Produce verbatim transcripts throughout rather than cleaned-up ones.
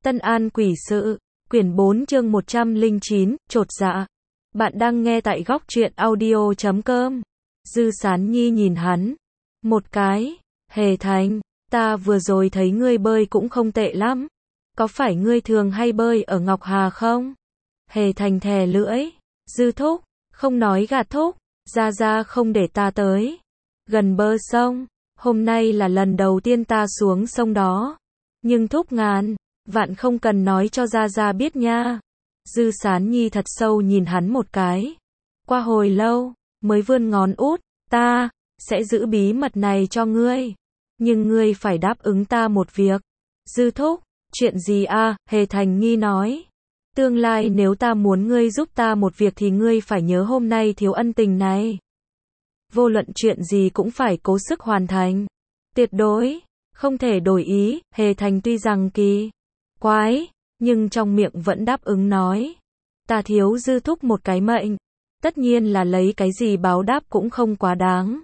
Tân An Quỷ Sự, quyển bốn chương một trăm lẻ chín, chột dạ. Bạn đang nghe tại góc truyện audio chấm com. Dư Sán Nhi nhìn hắn một cái, Hề Thành, ta vừa rồi thấy ngươi bơi cũng không tệ lắm. Có phải ngươi thường hay bơi ở Ngọc Hà không? Hề Thành thè lưỡi, Dư thúc, không nói gạt thúc, ra ra không để ta tới gần bờ sông, hôm nay là lần đầu tiên ta xuống sông đó. Nhưng thúc ngàn vạn không cần nói cho ra ra biết nha. Dư Sán Nhi thật sâu nhìn hắn một cái. Qua hồi lâu, mới vươn ngón út, ta sẽ giữ bí mật này cho ngươi. Nhưng ngươi phải đáp ứng ta một việc. Dư thúc, chuyện gì a? Hề Thành nghi nói. Tương lai nếu ta muốn ngươi giúp ta một việc thì ngươi phải nhớ hôm nay thiếu ân tình này. Vô luận chuyện gì cũng phải cố sức hoàn thành. Tuyệt đối, không thể đổi ý. Hề Thành tuy rằng kỳ quái, nhưng trong miệng vẫn đáp ứng nói. Ta thiếu Dư thúc một cái mệnh. Tất nhiên là lấy cái gì báo đáp cũng không quá đáng.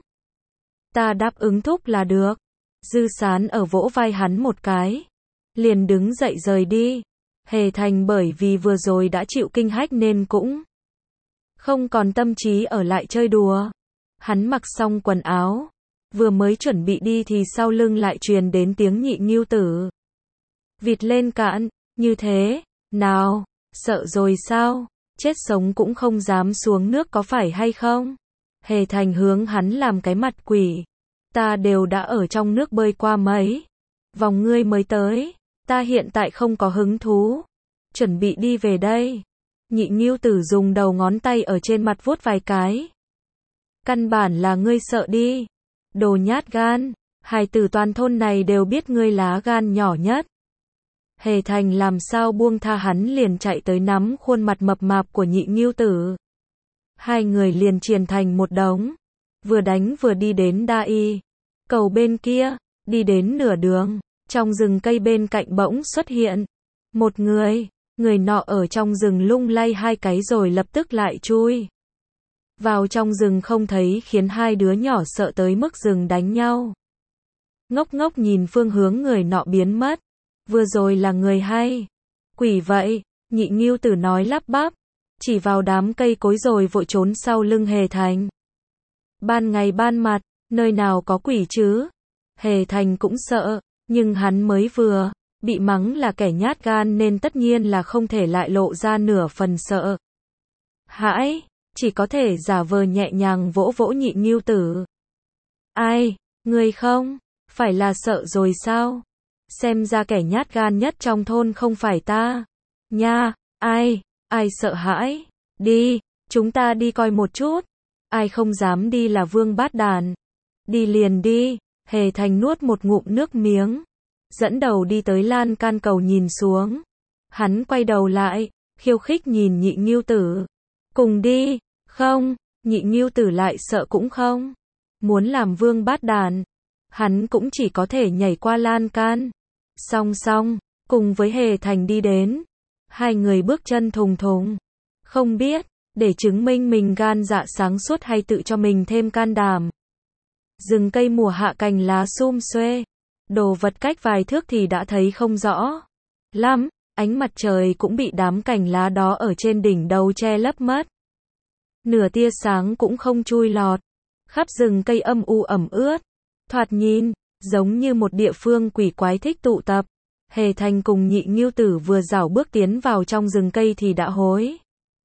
Ta đáp ứng thúc là được. Dư Sán ở vỗ vai hắn một cái. Liền đứng dậy rời đi. Hề Thành bởi vì vừa rồi đã chịu kinh hách nên cũng không còn tâm trí ở lại chơi đùa. Hắn mặc xong quần áo, vừa mới chuẩn bị đi thì sau lưng lại truyền đến tiếng Nhị Ngưu Tử vịt lên cạn, như thế, nào, sợ rồi sao, chết sống cũng không dám xuống nước có phải hay không? Hề Thành hướng hắn làm cái mặt quỷ, ta đều đã ở trong nước bơi qua mấy vòng ngươi mới tới, ta hiện tại không có hứng thú, chuẩn bị đi về đây. Nhị Ngưu Tử dùng đầu ngón tay ở trên mặt vuốt vài cái. Căn bản là ngươi sợ đi, đồ nhát gan, hài tử toàn thôn này đều biết ngươi lá gan nhỏ nhất. Hề Thành làm sao buông tha hắn liền chạy tới nắm khuôn mặt mập mạp của Nhị Ngưu Tử. Hai người liền triền thành một đống, vừa đánh vừa đi đến Đa Y cầu bên kia, đi đến nửa đường, trong rừng cây bên cạnh bỗng xuất hiện một người, người nọ ở trong rừng lung lay hai cái rồi lập tức lại chui vào trong rừng không thấy, khiến hai đứa nhỏ sợ tới mức rừng đánh nhau. Ngốc ngốc nhìn phương hướng người nọ biến mất. Vừa rồi là người hay quỷ vậy? Nhị Ngưu Tử nói lắp bắp, chỉ vào đám cây cối rồi vội trốn sau lưng Hề Thành. Ban ngày ban mặt, nơi nào có quỷ chứ? Hề Thành cũng sợ, nhưng hắn mới vừa bị mắng là kẻ nhát gan nên tất nhiên là không thể lại lộ ra nửa phần sợ hãi, chỉ có thể giả vờ nhẹ nhàng vỗ vỗ Nhị Ngưu Tử. Ai, ngươi không phải là sợ rồi sao? Xem ra kẻ nhát gan nhất trong thôn không phải ta nha. Ai, ai sợ hãi? Đi, chúng ta đi coi một chút. Ai không dám đi là vương bát đàn. Đi liền đi. Hề Thành nuốt một ngụm nước miếng, dẫn đầu đi tới lan can cầu nhìn xuống. Hắn quay đầu lại, khiêu khích nhìn Nhị Ngưu Tử. Cùng đi, không? Nhị Ngưu Tử lại sợ cũng không muốn làm vương bát đàn. Hắn cũng chỉ có thể nhảy qua lan can. Song song, cùng với Hề Thành đi đến. Hai người bước chân thùng thùng. Không biết, để chứng minh mình gan dạ sáng suốt hay tự cho mình thêm can đảm. Rừng cây mùa hạ cành lá sum xuê. Đồ vật cách vài thước thì đã thấy không rõ lắm. Ánh mặt trời cũng bị đám cành lá đó ở trên đỉnh đầu che lấp mất. Nửa tia sáng cũng không chui lọt. Khắp rừng cây âm u ẩm ướt. Thoạt nhìn giống như một địa phương quỷ quái thích tụ tập. Hề Thành cùng Nhị Ngưu Tử vừa rảo bước tiến vào trong rừng cây thì đã hối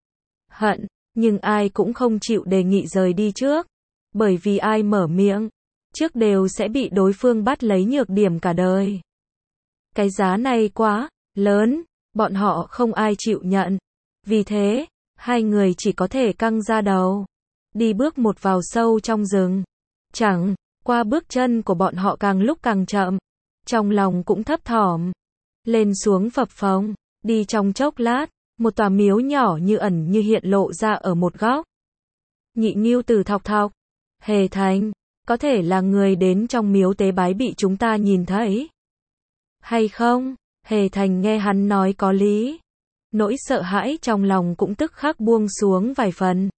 hận, nhưng ai cũng không chịu đề nghị rời đi trước, bởi vì ai mở miệng trước đều sẽ bị đối phương bắt lấy nhược điểm cả đời. Cái giá này quá lớn, bọn họ không ai chịu nhận. Vì thế, hai người chỉ có thể căng ra đầu, đi bước một vào sâu trong rừng. Chẳng qua bước chân của bọn họ càng lúc càng chậm, trong lòng cũng thấp thỏm, lên xuống phập phồng, đi trong chốc lát, một tòa miếu nhỏ như ẩn như hiện lộ ra ở một góc. Nhị Ngưu Tử thọc thọc, Hề Thành, có thể là người đến trong miếu tế bái bị chúng ta nhìn thấy hay không? Hề Thành nghe hắn nói có lý, nỗi sợ hãi trong lòng cũng tức khắc buông xuống vài phần.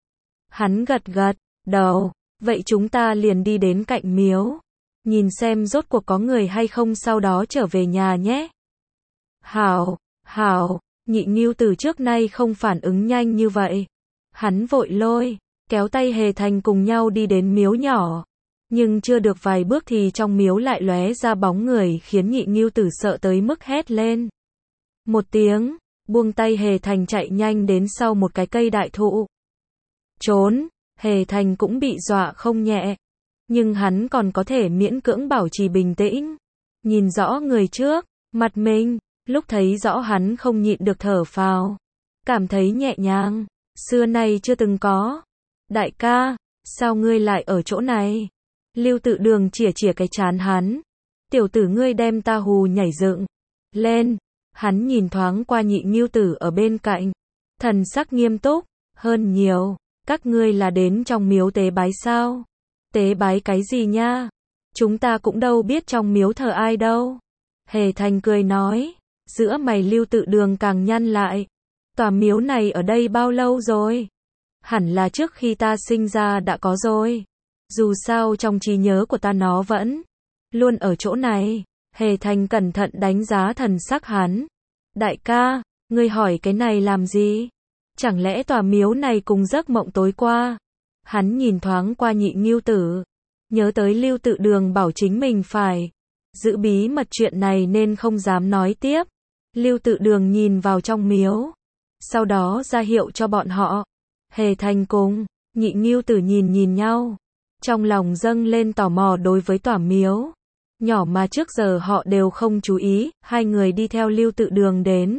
Hắn gật gật đầu. Vậy chúng ta liền đi đến cạnh miếu, nhìn xem rốt cuộc có người hay không, sau đó trở về nhà nhé. Hảo, hảo, Nhị Ngưu Tử trước nay không phản ứng nhanh như vậy. Hắn vội lôi, kéo tay Hề Thành cùng nhau đi đến miếu nhỏ. Nhưng chưa được vài bước thì trong miếu lại lóe ra bóng người khiến Nhị Ngưu Tử sợ tới mức hét lên. Một tiếng, buông tay Hề Thành chạy nhanh đến sau một cái cây đại thụ. Trốn, Hề Thành cũng bị dọa không nhẹ. Nhưng hắn còn có thể miễn cưỡng bảo trì bình tĩnh. Nhìn rõ người trước, mặt mình, lúc thấy rõ hắn không nhịn được thở phào. Cảm thấy nhẹ nhàng, xưa nay chưa từng có. Đại ca, sao ngươi lại ở chỗ này? Lưu Tự Đường chỉa chỉa cái trán hắn. Tiểu tử ngươi đem ta hù nhảy dựng lên. Hắn nhìn thoáng qua Nhị Ngưu Tử ở bên cạnh. Thần sắc nghiêm túc, hơn nhiều. Các ngươi là đến trong miếu tế bái sao? Tế bái cái gì nha? Chúng ta cũng đâu biết trong miếu thờ ai đâu. Hề Thành cười nói. Giữa mày Lưu Tự Đường càng nhăn lại. Tòa miếu này ở đây bao lâu rồi? Hẳn là trước khi ta sinh ra đã có rồi. Dù sao trong trí nhớ của ta nó vẫn luôn ở chỗ này. Hề Thành cẩn thận đánh giá thần sắc hắn. Đại ca, ngươi hỏi cái này làm gì? Chẳng lẽ tòa miếu này cùng giấc mộng tối qua? Hắn nhìn thoáng qua Nhị Ngưu Tử. Nhớ tới Lưu Tự Đường bảo chính mình phải giữ bí mật chuyện này nên không dám nói tiếp. Lưu Tự Đường nhìn vào trong miếu. Sau đó ra hiệu cho bọn họ. Hề Thành cùng Nhị Ngưu Tử nhìn nhìn nhau. Trong lòng dâng lên tò mò đối với tòa miếu nhỏ mà trước giờ họ đều không chú ý. Hai người đi theo Lưu Tự Đường đến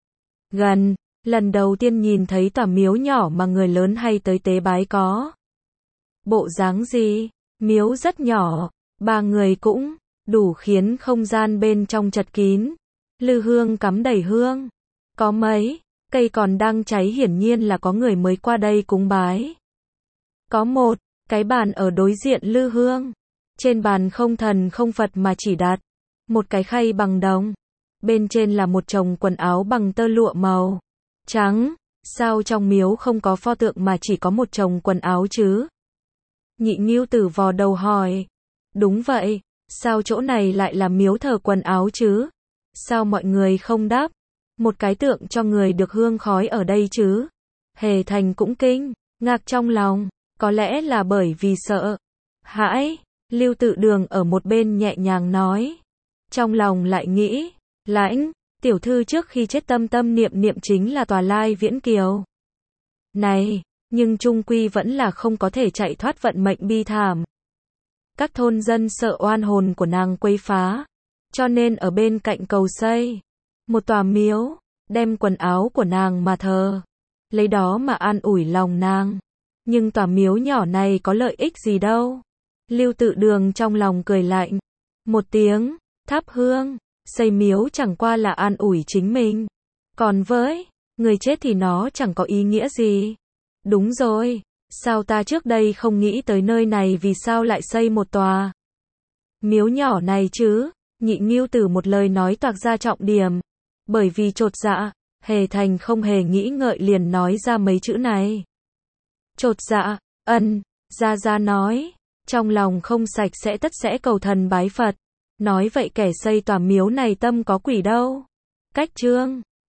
gần. Lần đầu tiên nhìn thấy tòa miếu nhỏ mà người lớn hay tới tế bái có bộ dáng gì? Miếu rất nhỏ, ba người cũng đủ khiến không gian bên trong chật kín. Lư hương cắm đầy hương. Có mấy cây còn đang cháy, hiển nhiên là có người mới qua đây cúng bái. Có một cái bàn ở đối diện lư hương. Trên bàn không thần không Phật mà chỉ đặt một cái khay bằng đồng. Bên trên là một chồng quần áo bằng tơ lụa màu trắng. Sao trong miếu không có pho tượng mà chỉ có một chồng quần áo chứ? Nhị Ngưu Tử vò đầu hỏi. Đúng vậy, sao chỗ này lại là miếu thờ quần áo chứ? Sao mọi người không đắp một cái tượng cho người được hương khói ở đây chứ? Hề Thành cũng kinh ngạc trong lòng. Có lẽ là bởi vì sợ hãi. Lưu Tự Đường ở một bên nhẹ nhàng nói. Trong lòng lại nghĩ, Lãnh tiểu thư trước khi chết tâm tâm niệm niệm chính là tòa Lai Viễn Kiều này, nhưng chung quy vẫn là không có thể chạy thoát vận mệnh bi thảm. Các thôn dân sợ oan hồn của nàng quấy phá, cho nên ở bên cạnh cầu xây một tòa miếu, đem quần áo của nàng mà thờ, lấy đó mà an ủi lòng nàng. Nhưng tòa miếu nhỏ này có lợi ích gì đâu? Lưu Tự Đường trong lòng cười lạnh một tiếng, thắp hương, xây miếu chẳng qua là an ủi chính mình. Còn với người chết thì nó chẳng có ý nghĩa gì. Đúng rồi, sao ta trước đây không nghĩ tới nơi này, vì sao lại xây một tòa miếu nhỏ này chứ? Nhị Ngưu Tử một lời nói toạc ra trọng điểm. Bởi vì chột dạ, Hề Thành không hề nghĩ ngợi liền nói ra mấy chữ này. Chột dạ, ân, Gia Gia nói, trong lòng không sạch sẽ tất sẽ cầu thần bái Phật. Nói vậy kẻ xây tòa miếu này tâm có quỷ đâu. Cách chương